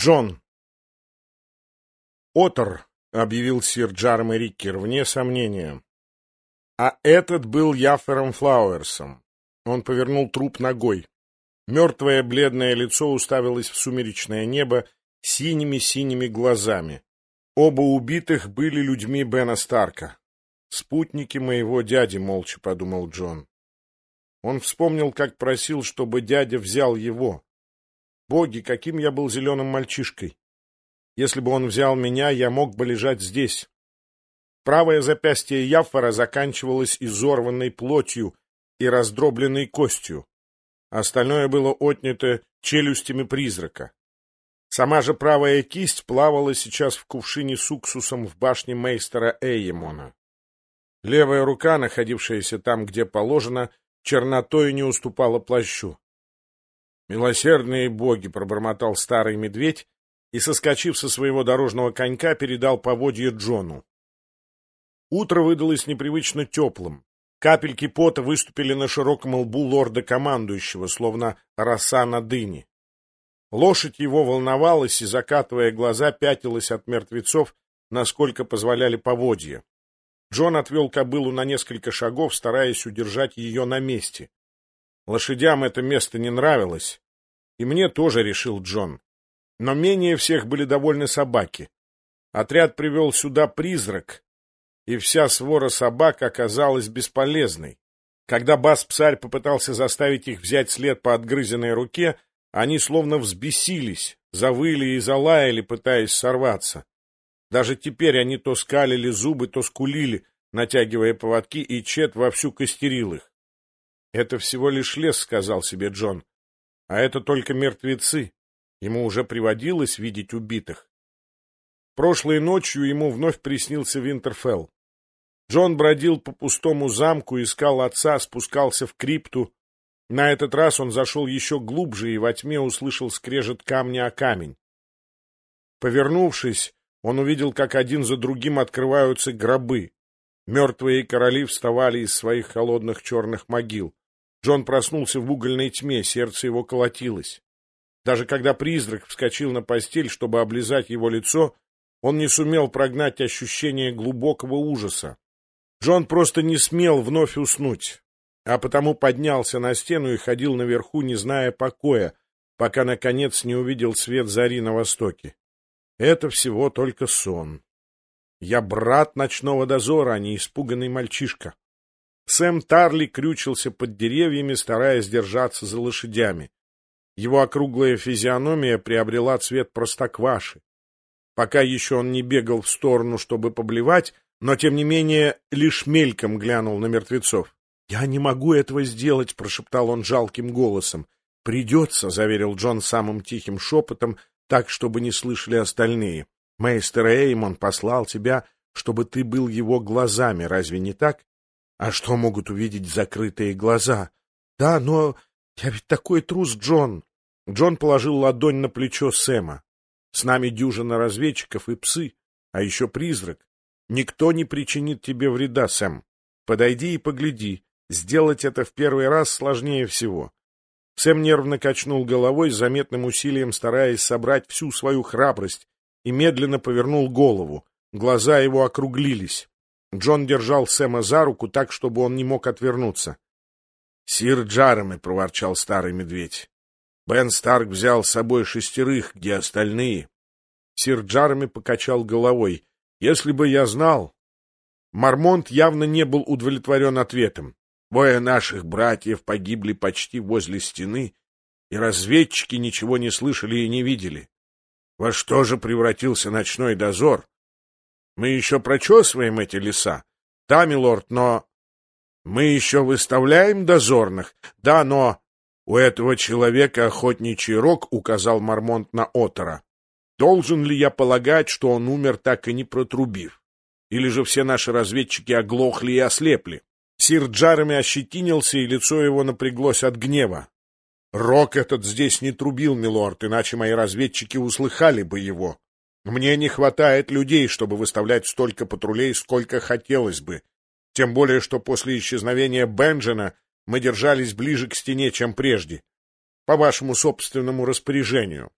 Джон. «Отор», — объявил сир Джарме Риккер, вне сомнения. А этот был Яффером Флауэрсом. Он повернул труп ногой. Мертвое бледное лицо уставилось в сумеречное небо синими-синими глазами. Оба убитых были людьми Бена Старка. «Спутники моего дяди», — молча подумал Джон. Он вспомнил, как просил, чтобы дядя взял его. Боги, каким я был зеленым мальчишкой! Если бы он взял меня, я мог бы лежать здесь. Правое запястье Яффера заканчивалось изорванной плотью и раздробленной костью. Остальное было отнято челюстями призрака. Сама же правая кисть плавала сейчас в кувшине с уксусом в башне мейстера Эйемона. Левая рука, находившаяся там, где положено, чернотой не уступала плащу. «Милосердные боги!» — пробормотал старый медведь и, соскочив со своего дорожного конька, передал поводье Джону. Утро выдалось непривычно теплым. Капельки пота выступили на широком лбу лорда-командующего, словно роса на дыне. Лошадь его волновалась и, закатывая глаза, пятилась от мертвецов, насколько позволяли поводья. Джон отвел кобылу на несколько шагов, стараясь удержать ее на месте. Лошадям это место не нравилось, и мне тоже, решил Джон. Но менее всех были довольны собаки. Отряд привел сюда призрак, и вся свора собак оказалась бесполезной. Когда бас-псарь попытался заставить их взять след по отгрызенной руке, они словно взбесились, завыли и залаяли, пытаясь сорваться. Даже теперь они то скалили зубы, то скулили, натягивая поводки, и Чет вовсю костерил их. «Это всего лишь лес», — сказал себе Джон. «А это только мертвецы. Ему уже приводилось видеть убитых». Прошлой ночью ему вновь приснился Винтерфелл. Джон бродил по пустому замку, искал отца, спускался в крипту. На этот раз он зашел еще глубже и во тьме услышал скрежет камня о камень. Повернувшись, он увидел, как один за другим открываются гробы. Мертвые короли вставали из своих холодных черных могил. Джон проснулся в угольной тьме, сердце его колотилось. Даже когда призрак вскочил на постель, чтобы облизать его лицо, он не сумел прогнать ощущение глубокого ужаса. Джон просто не смел вновь уснуть, а потому поднялся на стену и ходил наверху, не зная покоя, пока, наконец, не увидел свет зари на востоке. Это всего только сон. Я брат ночного дозора, а не испуганный мальчишка. Сэм Тарли крючился под деревьями, стараясь держаться за лошадями. Его округлая физиономия приобрела цвет простокваши. Пока еще он не бегал в сторону, чтобы поблевать, но, тем не менее, лишь мельком глянул на мертвецов. «Я не могу этого сделать», — прошептал он жалким голосом. «Придется», — заверил Джон самым тихим шепотом, так, чтобы не слышали остальные. «Мейстер Эймон послал тебя, чтобы ты был его глазами, разве не так? А что могут увидеть закрытые глаза? Да, но я ведь такой трус, Джон». Джон положил ладонь на плечо Сэма. «С нами дюжина разведчиков и псы, а еще призрак. Никто не причинит тебе вреда, Сэм. Подойди и погляди. Сделать это в первый раз сложнее всего». Сэм нервно качнул головой, с заметным усилием стараясь собрать всю свою храбрость, и медленно повернул голову. Глаза его округлились. Джон держал Сэма за руку так, чтобы он не мог отвернуться. «Сир Джарме», — проворчал старый медведь. «Бен Старк взял с собой 6, где остальные?» Сир Джарме покачал головой. «Если бы я знал...» Мармонт явно не был удовлетворен ответом. «Двое наших братьев погибли почти возле стены, и разведчики ничего не слышали и не видели. Во что же превратился ночной дозор? Мы еще прочесываем эти леса. Да, милорд, но... Мы еще выставляем дозорных. Да, но... У этого человека охотничий рог, — указал Мармонт на Отора. Должен ли я полагать, что он умер, так и не протрубив? Или же все наши разведчики оглохли и ослепли?» Сир Джареми ощетинился, и лицо его напряглось от гнева. «Рог этот здесь не трубил, милорд, иначе мои разведчики услыхали бы его. Мне не хватает людей, чтобы выставлять столько патрулей, сколько хотелось бы. Тем более, что после исчезновения Бенджина мы держались ближе к стене, чем прежде. По вашему собственному распоряжению».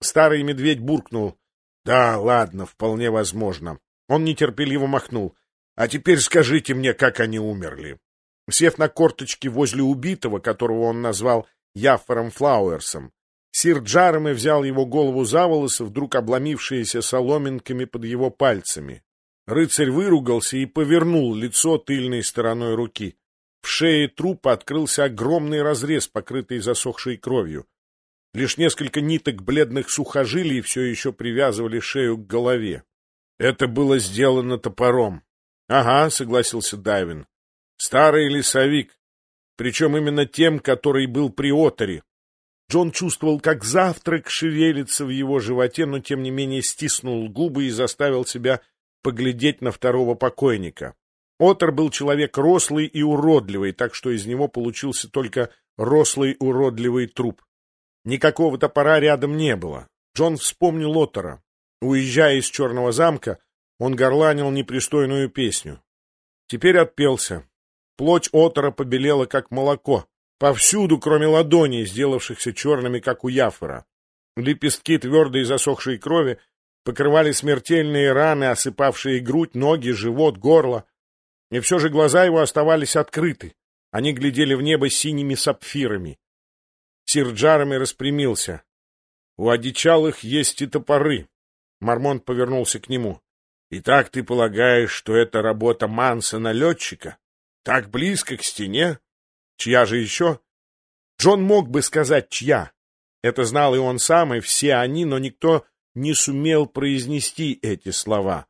Старый медведь буркнул. Да, ладно, вполне возможно. Он нетерпеливо махнул. А теперь скажите мне, как они умерли. Сев на корточки возле убитого, которого он назвал Яффером Флауэрсом, сир Джареми взял его голову за волосы, вдруг обломившиеся соломинками под его пальцами. Рыцарь выругался и повернул лицо тыльной стороной руки. В шее трупа открылся огромный разрез, покрытый засохшей кровью. Лишь несколько ниток бледных сухожилий все еще привязывали шею к голове. Это было сделано топором. — Ага, — согласился Дайвин. — Старый лесовик. Причем именно тем, который был при оторе. Джон чувствовал, как завтрак шевелится в его животе, но тем не менее стиснул губы и заставил себя поглядеть на второго покойника. Отор был человек рослый и уродливый, так что из него получился только рослый уродливый труп. Никакого топора рядом не было. Джон вспомнил Отора. Уезжая из Черного замка, он горланил непристойную песню. Теперь отпелся. Плоть Отора побелела, как молоко. Повсюду, кроме ладоней, сделавшихся черными, как у Яффера. Лепестки твердой засохшей крови покрывали смертельные раны, осыпавшие грудь, ноги, живот, горло. И все же глаза его оставались открыты. Они глядели в небо синими сапфирами. Сир Джареми распрямился. — У одичалых есть и топоры. Мормонт повернулся к нему. — Итак, ты полагаешь, что это работа Мансона-летчика? Так близко к стене? Чья же еще? Джон мог бы сказать, чья. Это знал и он сам, и все они, но никто не сумел произнести эти слова.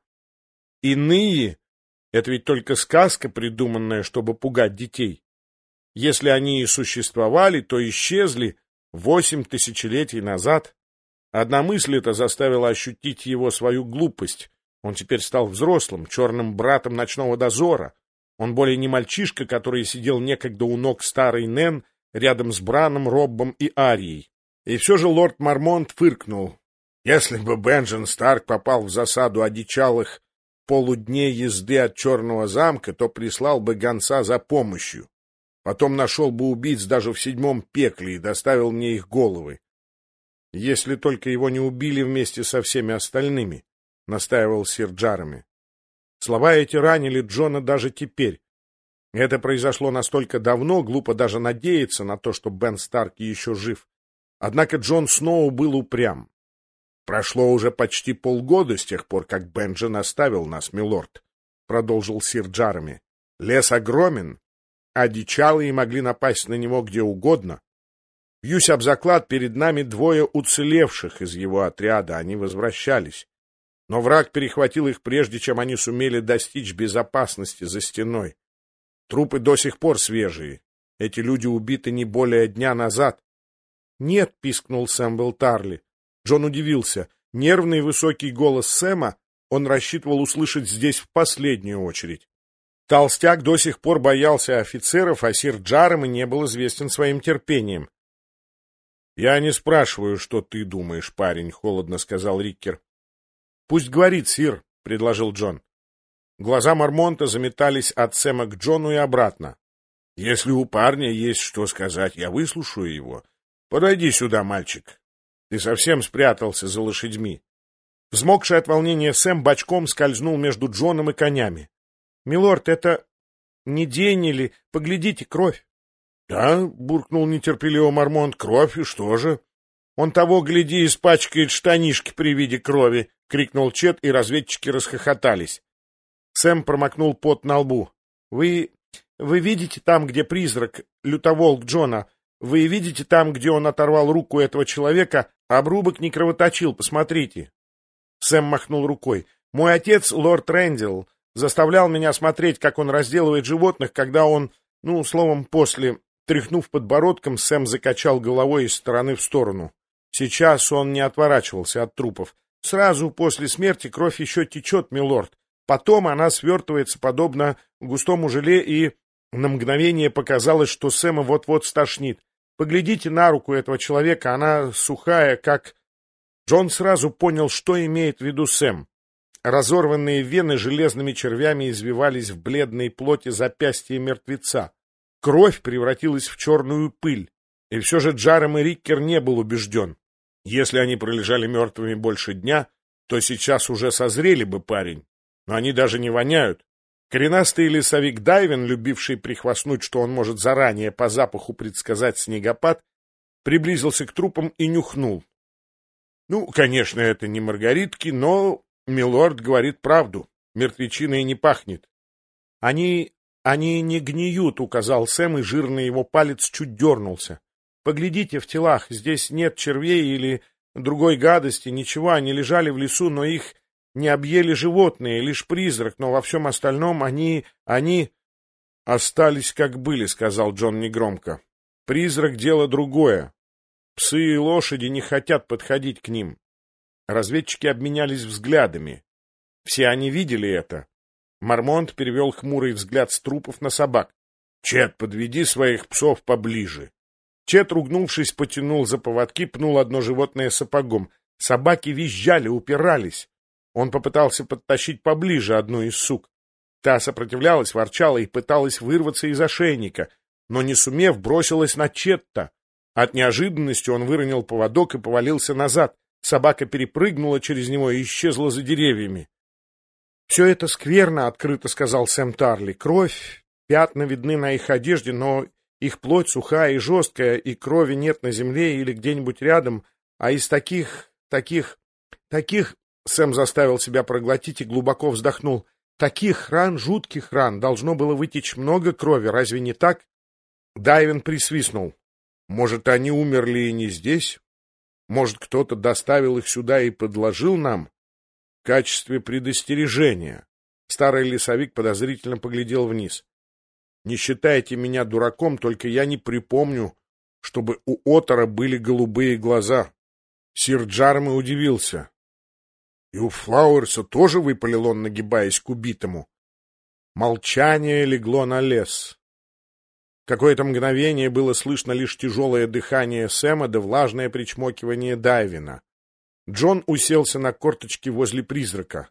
Иные — это ведь только сказка, придуманная, чтобы пугать детей. Если они и существовали, то исчезли 8 тысячелетий назад. Одна мысль эта заставила ощутить его свою глупость. Он теперь стал взрослым, черным братом ночного дозора. Он более не мальчишка, который сидел некогда у ног старой Нэн, рядом с Браном, Роббом и Арией. И все же лорд Мормонт фыркнул. Если бы Бенджен Старк попал в засаду одичалых полудней езды от Черного замка, то прислал бы гонца за помощью. Потом нашел бы убийц даже в 7-м пекле и доставил мне их головы. Если только его не убили вместе со всеми остальными, — настаивал сир Джареми. Слова эти ранили Джона даже теперь. Это произошло настолько давно, глупо даже надеяться на то, что Бен Старк еще жив. Однако Джон Сноу был упрям. — Прошло уже почти полгода с тех пор, как Бенджен оставил нас, милорд, — продолжил сир Джареми. — Лес огромен, одичалые могли напасть на него где угодно. Бьюсь об заклад, перед нами 2 уцелевших из его отряда, они возвращались. Но враг перехватил их, прежде чем они сумели достичь безопасности за стеной. Трупы до сих пор свежие. Эти люди убиты не более дня назад. — Нет, — пискнул Сэмюэл Тарли. Джон удивился. Нервный высокий голос Сэма он рассчитывал услышать здесь в последнюю очередь. Толстяк до сих пор боялся офицеров, а сир Джареми не был известен своим терпением. — Я не спрашиваю, что ты думаешь, парень, — холодно сказал Риккер. — Пусть говорит, сир, — предложил Джон. Глаза Мормонта заметались от Сэма к Джону и обратно. — Если у парня есть что сказать, я выслушаю его. Подойди сюда, мальчик. Ты совсем спрятался за лошадьми. Взмокший от волнения Сэм бочком скользнул между Джоном и конями. — Милорд, это не день или... Поглядите, кровь. — Да, — буркнул нетерпеливо Мормонт, — кровь, и что же? — Он того, гляди, испачкает штанишки при виде крови, — крикнул Чет, и разведчики расхохотались. Сэм промокнул пот на лбу. — Вы видите там, где призрак, лютоволк Джона? Вы видите там, где он оторвал руку этого человека, а обрубок не кровоточил? Посмотрите. Сэм махнул рукой. — Мой отец, лорд Рэндилл, заставлял меня смотреть, как он разделывает животных, когда он, словом, после... Тряхнув подбородком, Сэм закачал головой из стороны в сторону. Сейчас он не отворачивался от трупов. Сразу после смерти кровь еще течет, милорд. Потом она свертывается, подобно густому желе, и на мгновение показалось, что Сэма вот-вот стошнит. Поглядите на руку этого человека, она сухая, как... Джон сразу понял, что имеет в виду Сэм. Разорванные вены железными червями извивались в бледной плоти запястья мертвеца. Кровь превратилась в черную пыль, и все же Джареми Риккер не был убежден. Если они пролежали мертвыми больше дня, то сейчас уже созрели бы, парень. Но они даже не воняют. Коренастый лесовик Дайвин, любивший прихвастнуть, что он может заранее по запаху предсказать снегопад, приблизился к трупам и нюхнул. Ну, конечно, это не маргаритки, но милорд говорит правду. Мертвечиной не пахнет. Они не гниют, указал Сэм, и жирный его палец чуть дернулся. Поглядите в телах, здесь нет червей или другой гадости, ничего, они лежали в лесу, но их не объели животные, лишь призрак, но во всем остальном они остались как были, сказал Джон негромко. Призрак — дело другое. Псы и лошади не хотят подходить к ним. Разведчики обменялись взглядами. Все они видели это. Мармонт перевел хмурый взгляд с трупов на собак. «Чет, подведи своих псов поближе». Чет, ругнувшись, потянул за поводки, пнул одно животное сапогом. Собаки визжали, упирались. Он попытался подтащить поближе одну из сук. Та сопротивлялась, ворчала и пыталась вырваться из ошейника, но, не сумев, бросилась на Четта. От неожиданности он выронил поводок и повалился назад. Собака перепрыгнула через него и исчезла за деревьями. — Все это скверно, — открыто сказал Сэм Тарли. — Кровь, пятна видны на их одежде, но их плоть сухая и жесткая, и крови нет на земле или где-нибудь рядом, а из таких... Сэм заставил себя проглотить и глубоко вздохнул. Таких ран, жутких ран, должно было вытечь много крови, разве не так? Дайвин присвистнул. Может, они умерли и не здесь? Может, кто-то доставил их сюда и подложил нам? В качестве предостережения. Старый лесовик подозрительно поглядел вниз. Не считайте меня дураком, только я не припомню, чтобы у Отора были голубые глаза. Сир Джарме удивился. И у Флауэрса тоже, выпалил он, нагибаясь к убитому. Молчание легло на лес. Какое-то мгновение было слышно лишь тяжелое дыхание Сэма да влажное причмокивание Дайвина. Джон уселся на корточки возле призрака.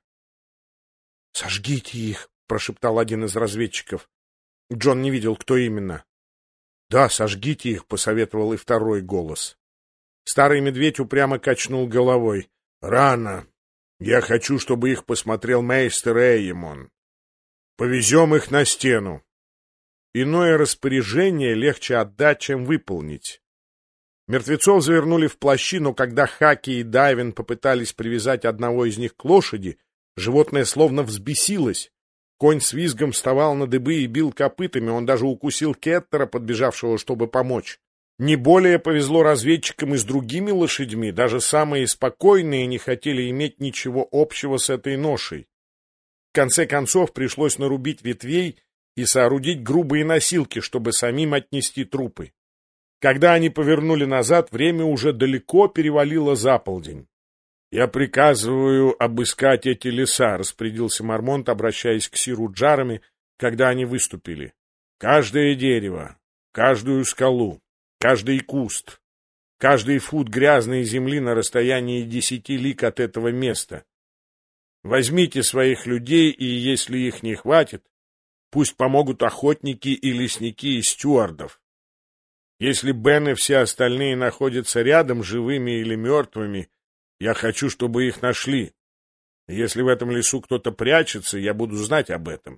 — Сожгите их, — прошептал один из разведчиков. Джон не видел, кто именно. — Да, сожгите их, — посоветовал и второй голос. Старый медведь упрямо качнул головой. — Рано. Я хочу, чтобы их посмотрел мейстер Эйемон. Повезем их на стену. Иное распоряжение легче отдать, чем выполнить. Мертвецов завернули в плащи, но когда Хаки и Дайвин попытались привязать одного из них к лошади, животное словно взбесилось. Конь с визгом вставал на дыбы и бил копытами, он даже укусил Кеттера, подбежавшего, чтобы помочь. Не более повезло разведчикам и с другими лошадьми, даже самые спокойные не хотели иметь ничего общего с этой ношей. В конце концов пришлось нарубить ветвей и соорудить грубые носилки, чтобы самим отнести трупы. Когда они повернули назад, время уже далеко перевалило за полдень. — Я приказываю обыскать эти леса, — распорядился Мармонт, обращаясь к сиру Джарами, когда они выступили. — Каждое дерево, каждую скалу, каждый куст, каждый фут грязной земли на расстоянии 10 лиг от этого места. Возьмите своих людей, и, если их не хватит, пусть помогут охотники и лесники из стюардов. Если Бен и все остальные находятся рядом, живыми или мертвыми, я хочу, чтобы их нашли. Если в этом лесу кто-то прячется, я буду знать об этом.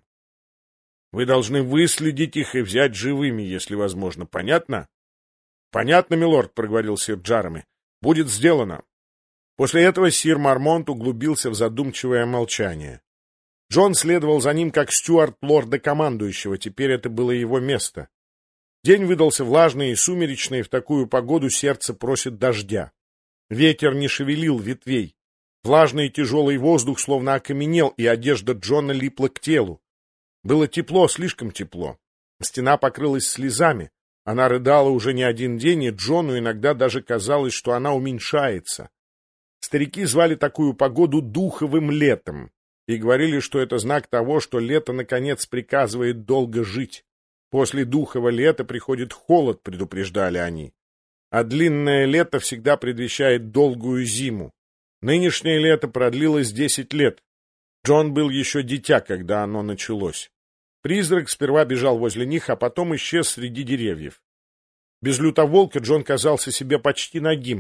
Вы должны выследить их и взять живыми, если возможно. Понятно? — Понятно, милорд, — проговорил сир Джарами. — Будет сделано. После этого сир Мармонт углубился в задумчивое молчание. Джон следовал за ним как стюард лорда-командующего, теперь это было его место. День выдался влажный и сумеречный, в такую погоду сердце просит дождя. Ветер не шевелил ветвей. Влажный и тяжелый воздух словно окаменел, и одежда Джона липла к телу. Было тепло, слишком тепло. Стена покрылась слезами. Она рыдала уже не один день, и Джону иногда даже казалось, что она уменьшается. Старики звали такую погоду духовым летом и говорили, что это знак того, что лето, наконец, приказывает долго жить. После духового лета приходит холод, предупреждали они. А длинное лето всегда предвещает долгую зиму. Нынешнее лето продлилось 10 лет. Джон был еще дитя, когда оно началось. Призрак сперва бежал возле них, а потом исчез среди деревьев. Без лютоволка Джон казался себе почти нагим.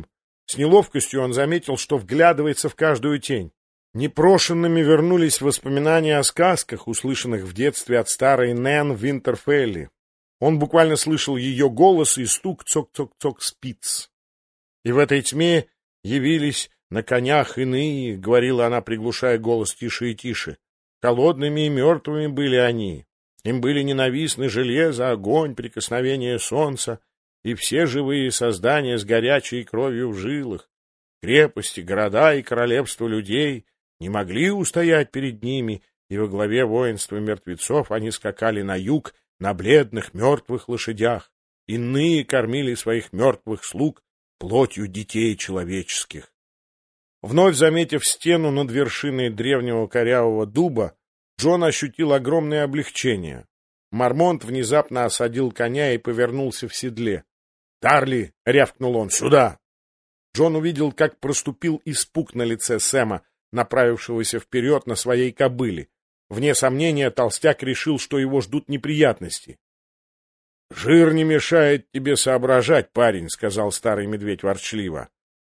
С неловкостью он заметил, что вглядывается в каждую тень. Непрошенными вернулись воспоминания о сказках, услышанных в детстве от старой Нэн Винтерфелли. Он буквально слышал ее голос и стук цок-цок-цок спиц. И в этой тьме явились на конях иные, — говорила она, приглушая голос тише и тише. Холодными и мертвыми были они. Им были ненавистны железо, огонь, прикосновение солнца и все живые создания с горячей кровью в жилах. Крепости, города и королевства людей не могли устоять перед ними, и во главе воинства мертвецов они скакали на юг на бледных мертвых лошадях. Иные кормили своих мертвых слуг плотью детей человеческих. Вновь заметив стену над вершиной древнего корявого дуба, Джон ощутил огромное облегчение. Мармонт внезапно осадил коня и повернулся в седле. «Тарли!» — рявкнул он. «Сюда!» Джон увидел, как проступил испуг на лице Сэма, направившегося вперед на своей кобыле. Вне сомнения, толстяк решил, что его ждут неприятности. — Жир не мешает тебе соображать, парень, — сказал старый медведь ворчливо.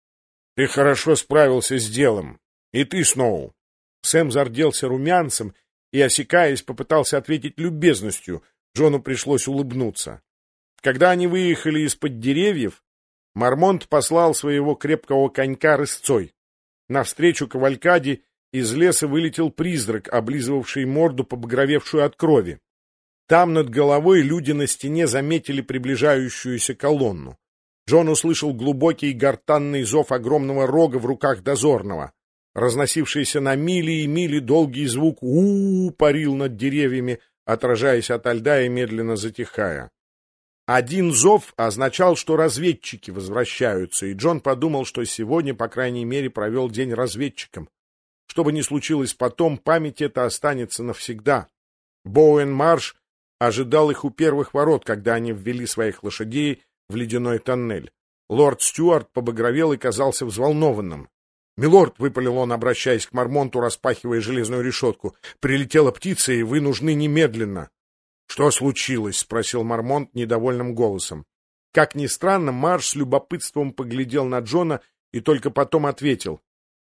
— Ты хорошо справился с делом. И ты, Сноу. Сэм зарделся румянцем и, осекаясь, попытался ответить любезностью. Джону пришлось улыбнуться. Когда они выехали из-под деревьев, Мармонт послал своего крепкого конька рысцой. Навстречу кавалькаде из леса вылетел призрак, облизывавший морду, побагровевшую от крови. Там над головой люди на стене заметили приближающуюся колонну. Джон услышал глубокий гортанный зов огромного рога в руках дозорного. Разносившийся на мили и мили долгий звук «у-у-у» парил над деревьями, отражаясь ото льда и медленно затихая. Один зов означал, что разведчики возвращаются, и Джон подумал, что сегодня, по крайней мере, провел день разведчиком. Что бы ни случилось потом, память эта останется навсегда. Боуэн-Марш ожидал их у первых ворот, когда они ввели своих лошадей в ледяной тоннель. Лорд Стюарт побагровел и казался взволнованным. «Милорд», — выпалил он, обращаясь к Мармонту, распахивая железную решетку, — «прилетела птица, и вы нужны немедленно». «Что случилось?» — спросил Мармонт недовольным голосом. Как ни странно, Марш с любопытством поглядел на Джона и только потом ответил.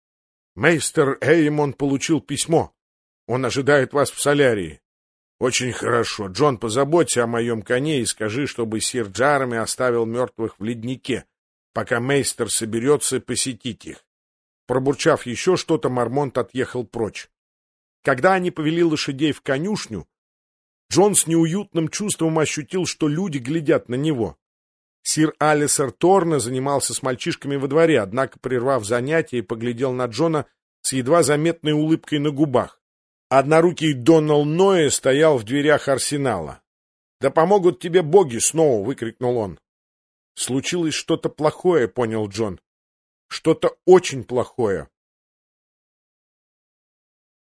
«Мейстер Эймон получил письмо. Он ожидает вас в солярии». «Очень хорошо. Джон, позаботься о моем коне и скажи, чтобы сир Джареми оставил мертвых в леднике, пока мейстер соберется посетить их». Пробурчав еще что-то, Мармонт отъехал прочь. Когда они повели лошадей в конюшню, Джон с неуютным чувством ощутил, что люди глядят на него. Сир Алисер Торне занимался с мальчишками во дворе, однако, прервав занятие, поглядел на Джона с едва заметной улыбкой на губах. Однорукий Донал Ноэ стоял в дверях арсенала. «Да помогут тебе боги, Сноу!» — выкрикнул он. «Случилось что-то плохое», — понял Джон. «Что-то очень плохое».